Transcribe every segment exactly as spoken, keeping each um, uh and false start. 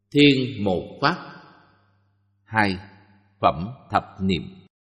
Thiên một pháp. Hai. Phẩm thập niệm.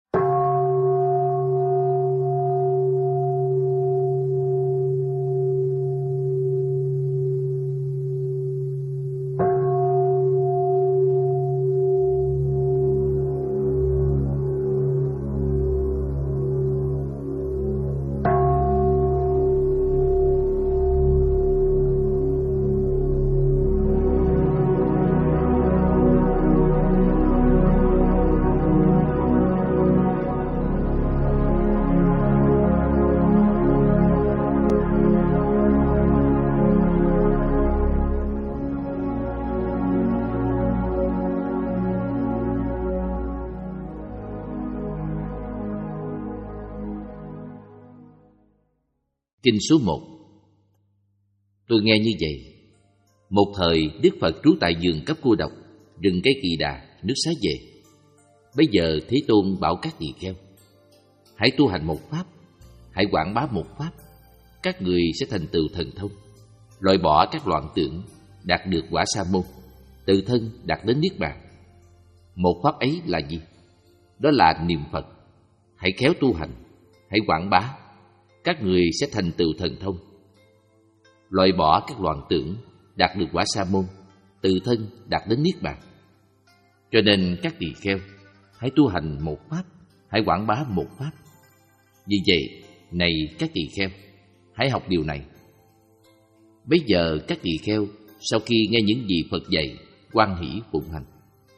Kinh số một. Tôi nghe như vậy. Một thời Đức Phật trú tại vườn Cấp Cô Độc, rừng cây Kỳ Đà, nước Xá Vệ. Bây giờ Thế Tôn bảo các tỳ kheo: hãy tu hành một pháp, hãy quảng bá một pháp, các người sẽ thành tựu thần thông, loại bỏ các loạn tưởng, đạt được quả sa môn, tự thân đạt đến niết bàn. Một pháp ấy là gì? Đó là niệm Phật. Hãy khéo tu hành, hãy quảng bá, các người sẽ thành tựu thần thông, loại bỏ các loạn tưởng, đạt được quả sa môn, tự thân đạt đến niết bàn. Cho nên các tỳ kheo, hãy tu hành một pháp, hãy quảng bá một pháp. Vì vậy, này các tỳ kheo, hãy học điều này. Bây giờ các tỳ kheo sau khi nghe những gì Phật dạy, hoan hỷ phụng hành.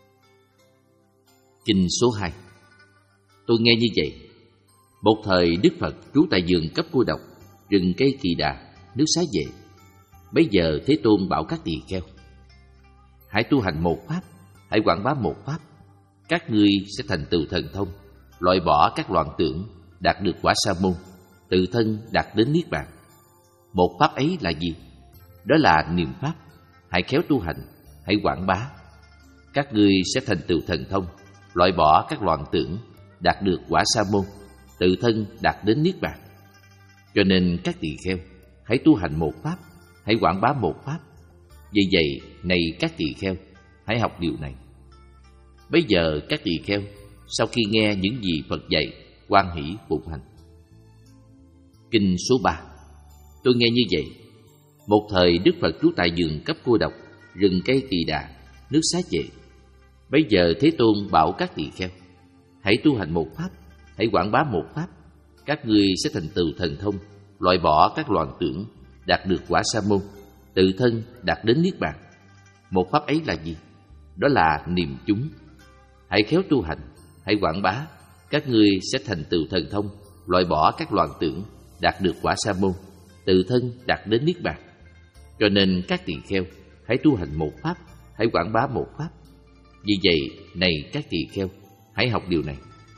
Kinh số hai. Tôi nghe như vậy. Một thời Đức Phật trú tại vườn Cấp Cô Độc, rừng cây Kỳ Đà, nước Xá Vệ. Bây giờ Thế Tôn bảo các tỳ kheo: hãy tu hành một pháp, hãy quảng bá một pháp, các ngươi sẽ thành tựu thần thông, loại bỏ các loạn tưởng, đạt được quả sa môn, tự thân đạt đến niết bàn. Một pháp ấy là gì? Đó là niệm pháp. Hãy khéo tu hành, hãy quảng bá, các ngươi sẽ thành tựu thần thông, loại bỏ các loạn tưởng, đạt được quả sa môn, tự thân đạt đến niết bàn. Cho nên các tỳ kheo, hãy tu hành một pháp, hãy quảng bá một pháp. Vì vậy, này các tỳ kheo, hãy học điều này. Bây giờ các tỳ kheo sau khi nghe những gì Phật dạy, hoan hỷ phụng hành. Kinh số ba. Tôi nghe như vậy. Một thời Đức Phật trú tại vườn Cấp Cô Độc, rừng cây Kỳ Đà, nước Xá Vệ. Bây giờ Thế Tôn bảo các tỳ kheo: hãy tu hành một pháp, hãy quảng bá một pháp, các ngươi sẽ thành tựu thần thông, loại bỏ các loạn tưởng, đạt được quả sa môn, tự thân đạt đến niết bàn. Một pháp ấy là gì? Đó là niệm chúng. Hãy khéo tu hành, hãy quảng bá, các ngươi sẽ thành tựu thần thông, loại bỏ các loạn tưởng, đạt được quả sa môn, tự thân đạt đến niết bàn. Cho nên các tỳ kheo, hãy tu hành một pháp, hãy quảng bá một pháp. Vì vậy, này các tỳ kheo, hãy học điều này.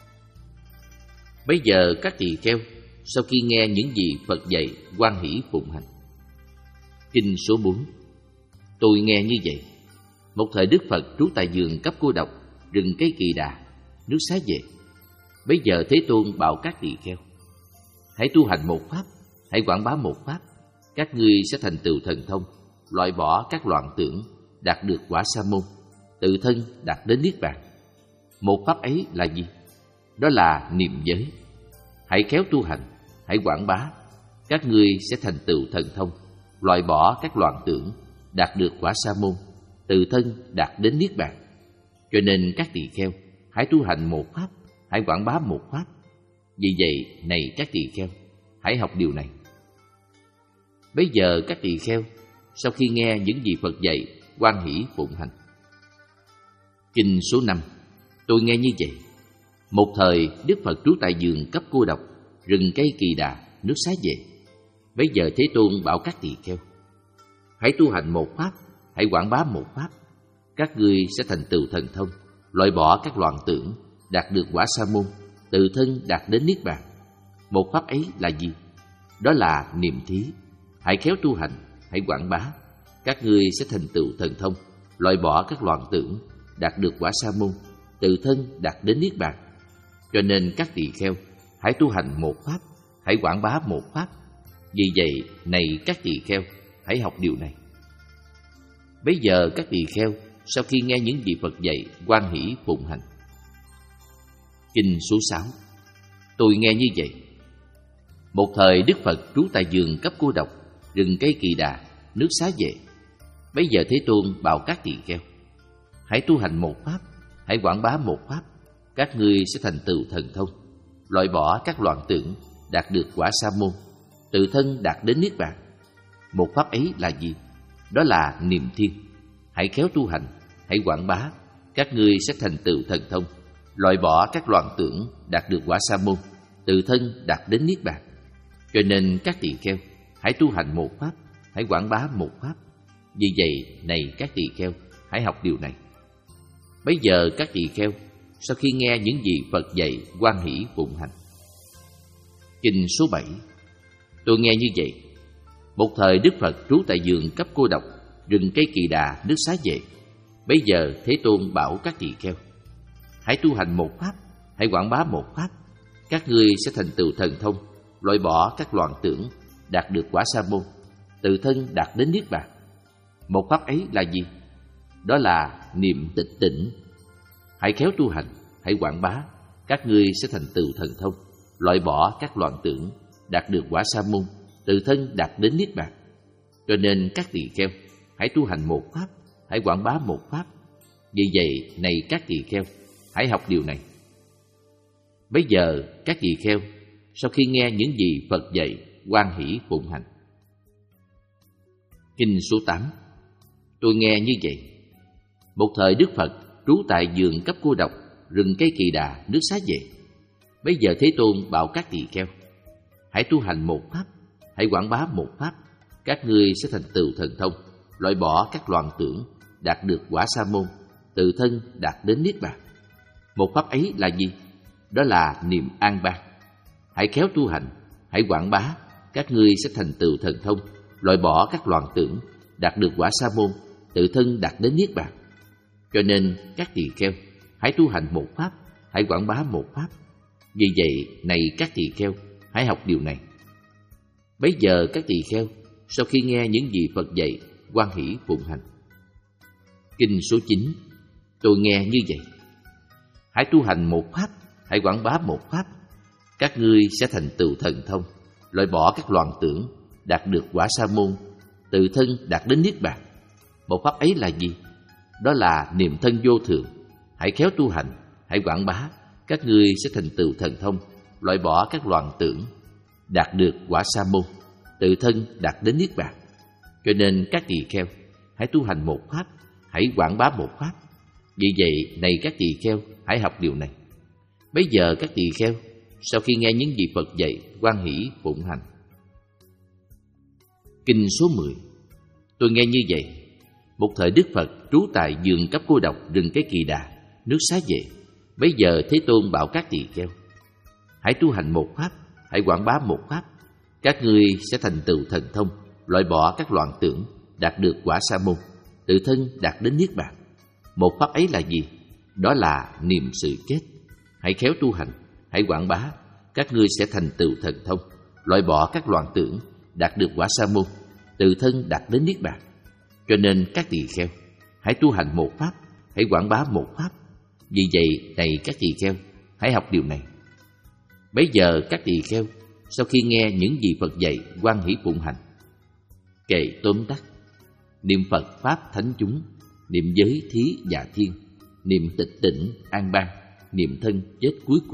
Bây giờ các tỳ kheo sau khi nghe những gì Phật dạy, hoan hỷ phụng hành. Kinh số bốn. Tôi nghe như vậy. Một thời Đức Phật trú tại vườn Cấp Cô Độc, rừng cây Kỳ Đà, nước Xá Vệ. Bây giờ Thế Tôn bảo các tỳ kheo: hãy tu hành một pháp, hãy quảng bá một pháp, các ngươi sẽ thành tựu thần thông, loại bỏ các loạn tưởng, đạt được quả sa môn, tự thân đạt đến niết bàn. Một pháp ấy là gì? Đó là niệm giới. Hãy khéo tu hành, hãy quảng bá, các ngươi sẽ thành tựu thần thông, loại bỏ các loạn tưởng, đạt được quả sa môn, tự thân đạt đến niết bàn. Cho nên các tỳ kheo, hãy tu hành một pháp, hãy quảng bá một pháp. Vì vậy, này các tỳ kheo, hãy học điều này. Bây giờ các tỳ kheo sau khi nghe những gì Phật dạy, hoan hỷ phụng hành. Kinh số năm. Tôi nghe như vậy. Một thời Đức Phật trú tại vườn Cấp Cô Độc, rừng cây Kỳ Đà, nước Xá Vệ. Bây giờ Thế Tôn bảo các tỳ kheo: hãy tu hành một pháp, hãy quảng bá một pháp, các ngươi sẽ thành tựu thần thông, loại bỏ các loạn tưởng, đạt được quả sa môn, tự thân đạt đến niết bàn. Một pháp ấy là gì? Đó là niệm thí. Hãy khéo tu hành, hãy quảng bá, các ngươi sẽ thành tựu thần thông, loại bỏ các loạn tưởng, đạt được quả sa môn, tự thân đạt đến niết bàn. Cho nên các tỳ kheo, hãy tu hành một pháp, hãy quảng bá một pháp. Vì vậy, này các tỳ kheo, hãy học điều này. Bây giờ các tỳ kheo sau khi nghe những gì Phật dạy, hoan hỷ phụng hành. Kinh số sáu. Tôi nghe như vậy. Một thời Đức Phật trú tại vườn cấp cô độc, rừng cây Kỳ Đà, nước Xá Vệ. Bấy giờ Thế Tôn bảo các tỳ kheo: hãy tu hành một pháp, hãy quảng bá một pháp, các ngươi sẽ thành tựu thần thông, loại bỏ các loạn tưởng, đạt được quả sa môn, tự thân đạt đến niết bàn. Một pháp ấy là gì? Đó là niệm thiên. Hãy khéo tu hành, hãy quảng bá, các ngươi sẽ thành tựu thần thông, loại bỏ các loạn tưởng, đạt được quả sa môn, tự thân đạt đến niết bàn. Cho nên các tỳ kheo, hãy tu hành một pháp, hãy quảng bá một pháp. Vì vậy, này các tỳ kheo, hãy học điều này. Bấy giờ các tỳ kheo, sau khi nghe những gì Phật dạy, hoan hỷ phụng hành. Kinh số bảy. Tôi nghe như vậy. Một thời Đức Phật trú tại vườn cấp cô độc, rừng cây Kỳ Đà, nước Xá Vệ. Bấy giờ Thế Tôn bảo các tỳ kheo: hãy tu hành một pháp, hãy quảng bá một pháp, các ngươi sẽ thành tựu thần thông, loại bỏ các loạn tưởng, đạt được quả sa môn, tự thân đạt đến niết bàn. Một pháp ấy là gì? Đó là niệm tịch tỉnh. Hãy khéo tu hành, hãy quảng bá, các ngươi sẽ thành tựu thần thông, loại bỏ các loạn tưởng, đạt được quả sa môn, tự thân đạt đến niết bàn. Cho nên các tỳ kheo, hãy tu hành một pháp, hãy quảng bá một pháp. Vì vậy, này các tỳ kheo, hãy học điều này. Bấy giờ các tỳ kheo, sau khi nghe những gì Phật dạy, hoan hỷ phụng hành. Kinh số tám. Tôi nghe như vậy. Một thời Đức Phật trú tại vườn cấp cô độc, rừng cây Kỳ Đà, nước Xá Vệ. Bấy giờ Thế Tôn bảo các tỳ kheo: hãy tu hành một pháp, hãy quảng bá một pháp, các ngươi sẽ thành tựu thần thông, loại bỏ các loạn tưởng, đạt được quả sa môn, tự thân đạt đến niết bàn. Một pháp ấy là gì? Đó là niệm an bang. Hãy khéo tu hành, hãy quảng bá, các ngươi sẽ thành tựu thần thông, loại bỏ các loạn tưởng, đạt được quả sa môn, tự thân đạt đến niết bàn. Cho nên các tỳ kheo, hãy tu hành một pháp, hãy quảng bá một pháp. Vì vậy, này các tỳ kheo, hãy học điều này. Bấy giờ các tỳ kheo, sau khi nghe những gì Phật dạy, hoan hỷ phụng hành. Kinh số chín. Tôi nghe như vậy. Hãy tu hành một pháp, hãy quảng bá một pháp, các ngươi sẽ thành tựu thần thông, loại bỏ các loạn tưởng, đạt được quả sa môn, tự thân đạt đến niết bàn. Một pháp ấy là gì? Đó là niệm thân vô thường. Hãy khéo tu hành, hãy quảng bá, các ngươi sẽ thành tựu thần thông, loại bỏ các loạn tưởng, đạt được quả sa môn, tự thân đạt đến niết bàn. Cho nên các tỳ kheo, hãy tu hành một pháp, hãy quảng bá một pháp. Vì vậy, này các tỳ kheo, hãy học điều này. Bấy giờ các tỳ kheo, sau khi nghe những gì Phật dạy, hoan hỷ phụng hành. Kinh số mười. Tôi nghe như vậy. Một thời Đức Phật trú tại vườn cấp cô độc, rừng cây Kỳ Đà, nước Xá Vệ. Bấy giờ Thế Tôn bảo các tỳ kheo: hãy tu hành một pháp, hãy quảng bá một pháp, các ngươi sẽ thành tựu thần thông, loại bỏ các loạn tưởng, đạt được quả sa môn, tự thân đạt đến niết bàn. Một pháp ấy là gì? Đó là niệm sự chết. Hãy khéo tu hành, hãy quảng bá, các ngươi sẽ thành tựu thần thông, loại bỏ các loạn tưởng, đạt được quả sa môn, tự thân đạt đến niết bàn. Cho nên các tỳ kheo, hãy tu hành một pháp, hãy quảng bá một pháp. Vì vậy, này các tỳ kheo, hãy học điều này. Bấy giờ các tỳ kheo, sau khi nghe những gì Phật dạy, hoan hỷ phụng hành. Kệ tóm tắt: niệm Phật pháp thánh chúng, niệm giới thí dạ thiên, niệm tịch tỉnh an bang, niệm thân chết cuối cùng.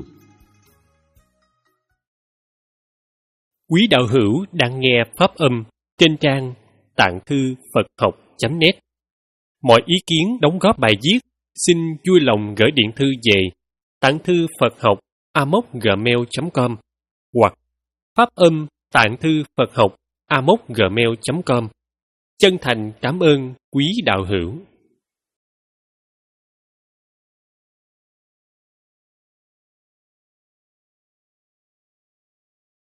Quý đạo hữu đang nghe pháp âm trên trang tạng thư Phật học chấm net. Mọi ý kiến đóng góp bài viết xin vui lòng gửi điện thư về tạng thư Phật học a m o c gmail chấm com hoặc pháp âm tạng thư Phật học a m o c gmail chấm com. Chân thành cảm ơn quý đạo hữu.